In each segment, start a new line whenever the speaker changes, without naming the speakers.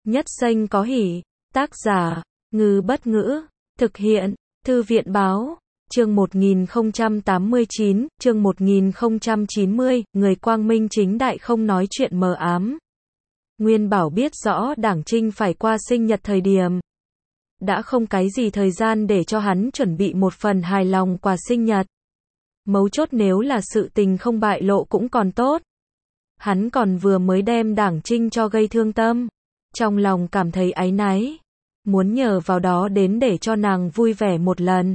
Nhất Xanh có hỉ. Tác giả, Ngư Bất Ngữ. Thực hiện, Thư viện Báo. Chương 1089, chương 1090, người quang minh chính đại không nói chuyện mờ ám. Nguyên Bảo biết rõ Đảng Trinh phải qua sinh nhật thời điểm. Đã không cái gì thời gian để cho hắn chuẩn bị một phần hài lòng quà sinh nhật. Mấu chốt nếu là sự tình không bại lộ cũng còn tốt. Hắn còn vừa mới đem Đảng Trinh cho gây thương tâm. Trong lòng cảm thấy áy náy. Muốn nhờ vào đó đến để cho nàng vui vẻ một lần.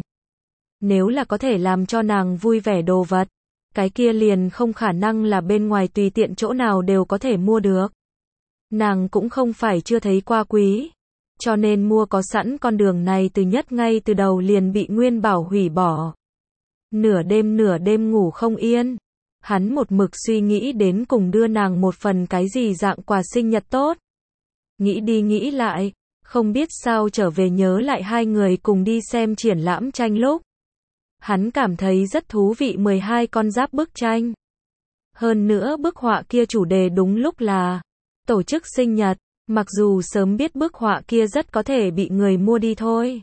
Nếu là có thể làm cho nàng vui vẻ đồ vật, cái kia liền không khả năng là bên ngoài tùy tiện chỗ nào đều có thể mua được. Nàng cũng không phải chưa thấy qua quý, cho nên mua có sẵn con đường này ngay từ đầu liền bị Nguyên Bảo hủy bỏ. Nửa đêm ngủ không yên, hắn một mực suy nghĩ đến cùng đưa nàng một phần cái gì dạng quà sinh nhật tốt. Nghĩ đi nghĩ lại, không biết sao trở về nhớ lại hai người cùng đi xem triển lãm tranh lúc. Hắn cảm thấy rất thú vị 12 con giáp bức tranh. Hơn nữa bức họa kia chủ đề đúng lúc là tổ chức sinh nhật, mặc dù sớm biết bức họa kia rất có thể bị người mua đi thôi.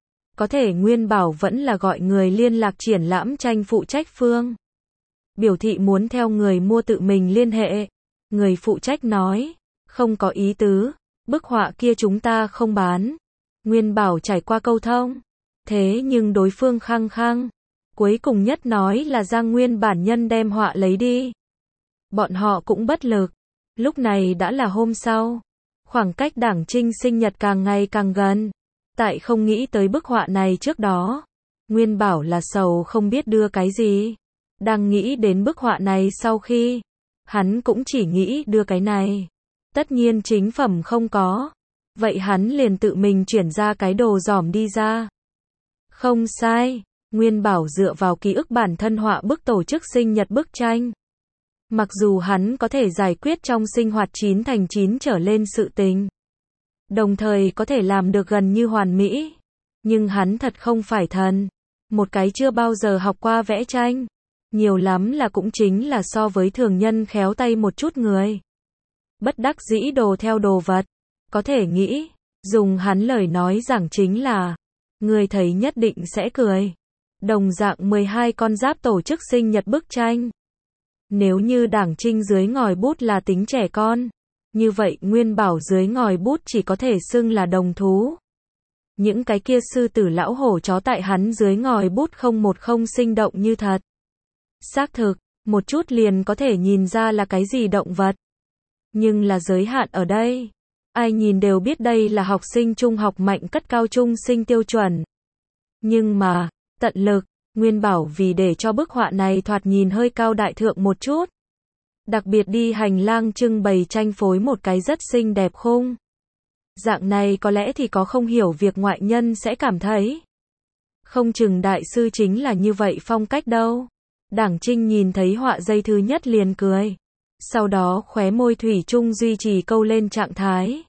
Có thể Nguyên Bảo vẫn là gọi người liên lạc triển lãm tranh phụ trách phương. Biểu thị muốn theo người mua tự mình liên hệ. Người phụ trách nói, không có ý tứ, bức họa kia chúng ta không bán. Nguyên Bảo trải qua câu thông. Thế nhưng đối phương khăng khăng. Cuối cùng nhất nói là Giang Nguyên bản nhân đem họa lấy đi. Bọn họ cũng bất lực. Lúc này đã là hôm sau. Khoảng cách Đảng Trinh sinh nhật càng ngày càng gần. Tại không nghĩ tới bức họa này trước đó. Nguyên Bảo là sầu không biết đưa cái gì. Đang nghĩ đến bức họa này sau khi. Hắn cũng chỉ nghĩ đưa cái này. Tất nhiên chính phẩm không có. Vậy hắn liền tự mình chuyển ra cái đồ giỏm đi ra. Không sai. Nguyên Bảo dựa vào ký ức bản thân họa bức tổ chức sinh nhật bức tranh. Mặc dù hắn có thể giải quyết trong sinh hoạt 9 thành 9 trở lên sự tình. Đồng thời có thể làm được gần như hoàn mỹ. Nhưng hắn thật không phải thần. Một cái chưa bao giờ học qua vẽ tranh. Nhiều lắm là cũng chính là so với thường nhân khéo tay một chút người. Bất đắc dĩ đồ theo đồ vật. Có thể nghĩ, dùng hắn lời nói giảng chính là, người thấy nhất định sẽ cười. Đồng dạng 12 con giáp tổ chức sinh nhật bức tranh. Nếu như Đảng Trinh dưới ngòi bút là tính trẻ con, như vậy Nguyên Bảo dưới ngòi bút chỉ có thể xưng là đồng thú. Những cái kia sư tử lão hổ chó tại hắn dưới ngòi bút không sinh động như thật. Xác thực, một chút liền có thể nhìn ra là cái gì động vật. Nhưng là giới hạn ở đây. Ai nhìn đều biết đây là học sinh trung học mạnh cất cao trung sinh tiêu chuẩn. Nhưng mà, tận lực, Nguyên Bảo vì để cho bức họa này thoạt nhìn hơi cao đại thượng một chút. Đặc biệt đi hành lang trưng bày tranh phối một cái rất xinh đẹp khung. Dạng này có lẽ thì có không hiểu việc ngoại nhân sẽ cảm thấy. Không chừng đại sư chính là như vậy phong cách đâu. Đảng Trinh nhìn thấy họa dây thứ nhất liền cười. Sau đó khóe môi thủy chung duy trì câu lên trạng thái.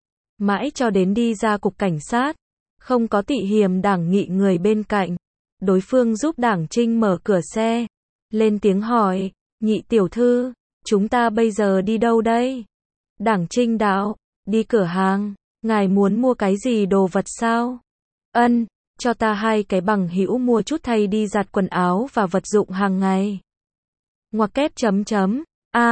Mãi cho đến đi ra cục cảnh sát. Không có tị hiềm Đảng Nghị người bên cạnh. Đối phương giúp Đảng Trinh mở cửa xe. Lên tiếng hỏi, Nhị tiểu thư, chúng ta bây giờ đi đâu đây? Đảng Trinh đạo, đi cửa hàng, ngài muốn mua cái gì đồ vật sao? Ân, cho ta 2 cái bằng hữu mua chút thay đi giặt quần áo và vật dụng hàng ngày. Ngoặc kép chấm chấm,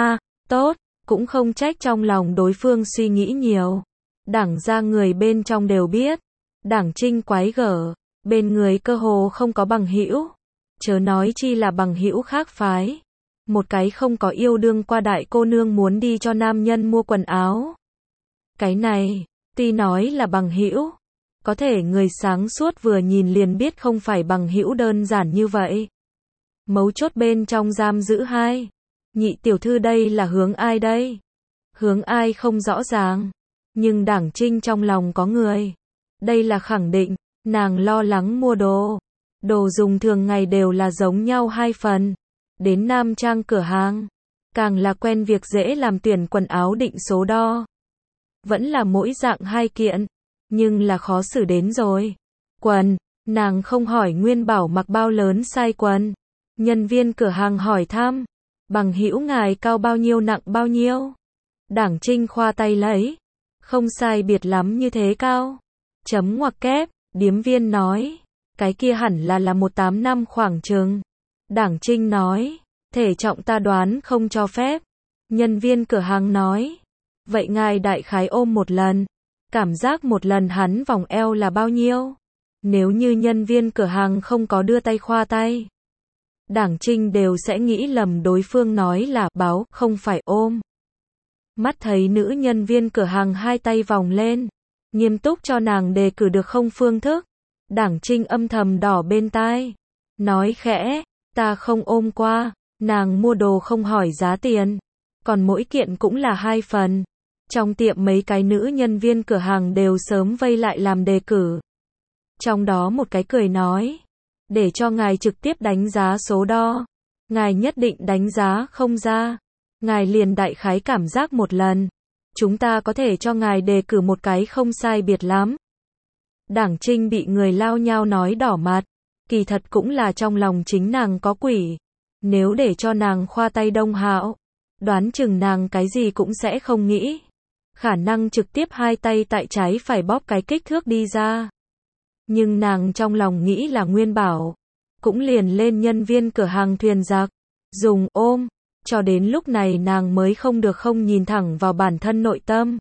tốt, cũng không trách trong lòng đối phương suy nghĩ nhiều. Đảng ra người bên trong đều biết. Đảng Trinh quái gở, bên người cơ hồ không có bằng hữu, chớ nói chi là bằng hữu khác phái. Một cái không có yêu đương qua đại cô nương muốn đi cho nam nhân mua quần áo. Cái này, tuy nói là bằng hữu, có thể người sáng suốt vừa nhìn liền biết không phải bằng hữu đơn giản như vậy. Mấu chốt bên trong giam giữ 2. Nhị tiểu thư đây là hướng ai đây? Hướng ai không rõ ràng, nhưng Đảng Trinh trong lòng có người. Đây là khẳng định. Nàng lo lắng mua đồ. Đồ dùng thường ngày đều là giống nhau 2 phần. Đến nam trang cửa hàng. Càng là quen việc dễ làm tuyển quần áo định số đo. Vẫn là mỗi dạng 2 kiện. Nhưng là khó xử đến rồi. Quần. Nàng không hỏi Nguyên Bảo mặc bao lớn size quần. Nhân viên cửa hàng hỏi thăm. Bằng hữu ngài cao bao nhiêu nặng bao nhiêu? Đảng Trinh khoa tay lấy. Không sai biệt lắm như thế cao. Chấm ngoặc kép, điếm viên nói. Cái kia hẳn là 18 năm khoảng chừng. Đảng Trinh nói. Thể trọng ta đoán không cho phép. Nhân viên cửa hàng nói. Vậy ngài đại khái ôm một lần. Cảm giác một lần hắn vòng eo là bao nhiêu? Nếu như nhân viên cửa hàng không có đưa tay khoa tay, Đảng Trinh đều sẽ nghĩ lầm đối phương nói là báo, không phải ôm. Mắt thấy nữ nhân viên cửa hàng hai tay vòng lên, nghiêm túc cho nàng đề cử được không phương thức. Đảng Trinh âm thầm đỏ bên tai, nói khẽ, ta không ôm qua, nàng mua đồ không hỏi giá tiền, còn mỗi kiện cũng là 2 phần. Trong tiệm mấy cái nữ nhân viên cửa hàng đều sớm vây lại làm đề cử. Trong đó một cái cười nói, để cho ngài trực tiếp đánh giá số đo. Ngài nhất định đánh giá không ra. Ngài liền đại khái cảm giác một lần. Chúng ta có thể cho ngài đề cử một cái không sai biệt lắm. Đảng Trinh bị người lao nhao nói đỏ mặt. Kỳ thật cũng là trong lòng chính nàng có quỷ. Nếu để cho nàng khoa tay Đông Hạo, đoán chừng nàng cái gì cũng sẽ không nghĩ. Khả năng trực tiếp hai tay tại trái phải bóp cái kích thước đi ra. Nhưng nàng trong lòng nghĩ là Nguyên Bảo. Cũng liền lên nhân viên cửa hàng thuyền giặc. Dùng ôm. Cho đến lúc này nàng mới không được không nhìn thẳng vào bản thân nội tâm.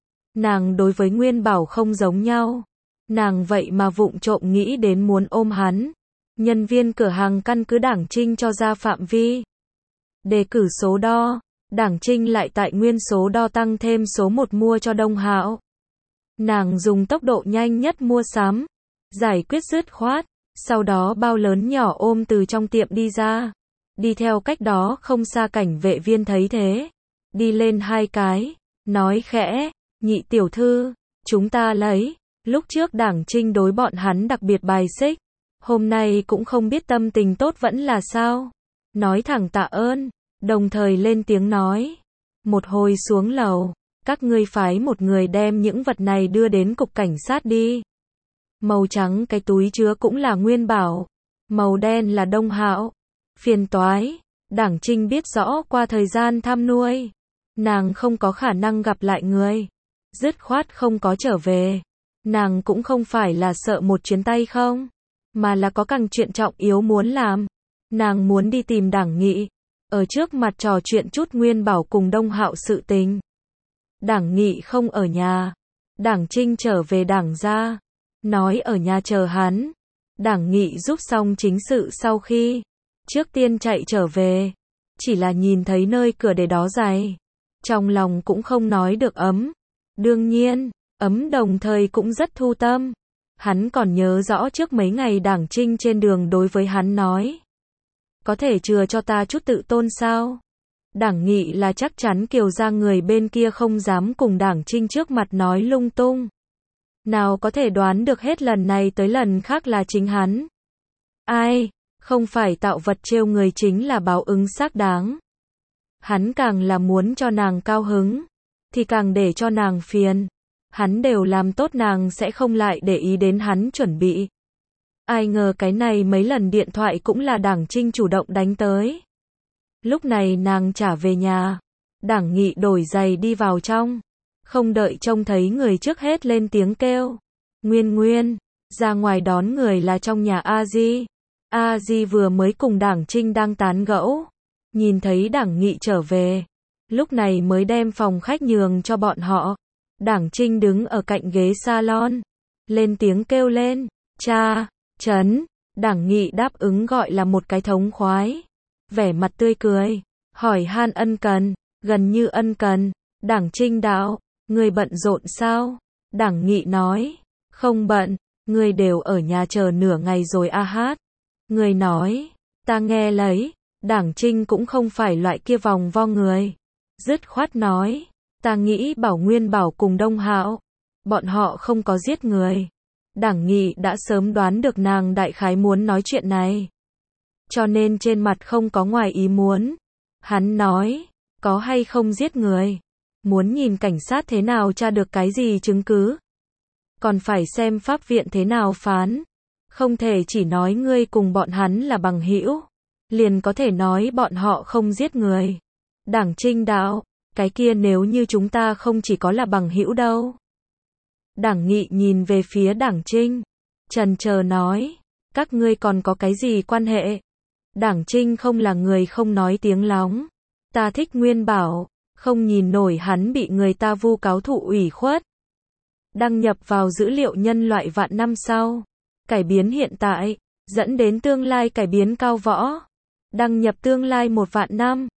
Nàng đối với Nguyên Bảo không giống nhau. Nàng vậy mà vụng trộm nghĩ đến muốn ôm hắn. Nhân viên cửa hàng căn cứ Đảng Trinh cho ra phạm vi. Đề cử số đo. Đảng Trinh lại tại nguyên số đo tăng thêm số 1 mua cho Đông Hạo. Nàng dùng tốc độ nhanh nhất mua sắm. Giải quyết dứt khoát. Sau đó bao lớn nhỏ ôm từ trong tiệm đi ra. Đi theo cách đó không xa cảnh vệ viên thấy thế. Đi lên 2 cái. Nói khẽ. Nhị tiểu thư. Chúng ta lấy. Lúc trước Đảng Trinh đối bọn hắn đặc biệt bài xích. Hôm nay cũng không biết tâm tình tốt vẫn là sao. Nói thẳng tạ ơn. Đồng thời lên tiếng nói. Một hồi xuống lầu. Các ngươi phái một người đem những vật này đưa đến cục cảnh sát đi. Màu trắng cái túi chứa cũng là Nguyên Bảo. Màu đen là Đông Hạo. Phiền toái. Đảng Trinh biết rõ qua thời gian thăm nuôi. Nàng không có khả năng gặp lại người. Dứt khoát không có trở về. Nàng cũng không phải là sợ một chuyến tay không. Mà là có càng chuyện trọng yếu muốn làm. Nàng muốn đi tìm Đảng Nghị. Ở trước mặt trò chuyện chút Nguyên Bảo cùng Đông Hạo sự tình. Đảng Nghị không ở nhà. Đảng Trinh trở về Đảng gia. Nói ở nhà chờ hắn. Đảng Nghị giúp xong chính sự sau khi. Trước tiên chạy trở về. Chỉ là nhìn thấy nơi cửa để đó giày. Trong lòng cũng không nói được ấm. Đương nhiên, ấm đồng thời cũng rất thu tâm. Hắn còn nhớ rõ trước mấy ngày Đảng Trinh trên đường đối với hắn nói. Có thể chừa cho ta chút tự tôn sao? Đảng Nghị là chắc chắn Kiều gia người bên kia không dám cùng Đảng Trinh trước mặt nói lung tung. Nào có thể đoán được hết lần này tới lần khác là chính hắn. Ai, không phải tạo vật trêu người chính là báo ứng xác đáng. Hắn càng là muốn cho nàng cao hứng, thì càng để cho nàng phiền. Hắn đều làm tốt nàng sẽ không lại để ý đến hắn chuẩn bị. Ai ngờ cái này mấy lần điện thoại cũng là Đảng Trinh chủ động đánh tới. Lúc này nàng trả về nhà. Đảng Nghị đổi giày đi vào trong. Không đợi trông thấy người trước hết lên tiếng kêu. Nguyên Nguyên, ra ngoài đón người là trong nhà A Di. A Di vừa mới cùng Đảng Trinh đang tán gẫu. Nhìn thấy Đảng Nghị trở về. Lúc này mới đem phòng khách nhường cho bọn họ. Đảng Trinh đứng ở cạnh ghế salon. Lên tiếng kêu lên. Cha, Trấn. Đảng Nghị đáp ứng gọi là một cái thống khoái. Vẻ mặt tươi cười. Hỏi han ân cần. Gần như ân cần. Đảng Trinh đạo. Người bận rộn sao? Đảng Nghị nói. Không bận. Người đều ở nhà chờ nửa ngày rồi a hát. Người nói. Ta nghe lấy. Đảng Trinh cũng không phải loại kia vòng vo người. Dứt khoát nói. Ta nghĩ Bảo Nguyên Bảo cùng Đông Hạo. Bọn họ không có giết người. Đảng Nghị đã sớm đoán được nàng đại khái muốn nói chuyện này. Cho nên trên mặt không có ngoài ý muốn. Hắn nói. Có hay không giết người? Muốn nhìn cảnh sát thế nào tra được cái gì chứng cứ. Còn phải xem pháp viện thế nào phán. Không thể chỉ nói ngươi cùng bọn hắn là bằng hữu. Liền có thể nói bọn họ không giết người. Đảng Trinh đạo. Cái kia nếu như chúng ta không chỉ có là bằng hữu đâu. Đảng Nghị nhìn về phía Đảng Trinh. Chần chờ nói. Các ngươi còn có cái gì quan hệ? Đảng Trinh không là người không nói tiếng lóng. Ta thích Nguyên Bảo. Không nhìn nổi hắn bị người ta vu cáo thụ ủy khuất. Đăng nhập vào dữ liệu nhân loại vạn năm sau. Cải biến hiện tại. Dẫn đến tương lai cải biến cao võ. Đăng nhập tương lai 1 vạn năm.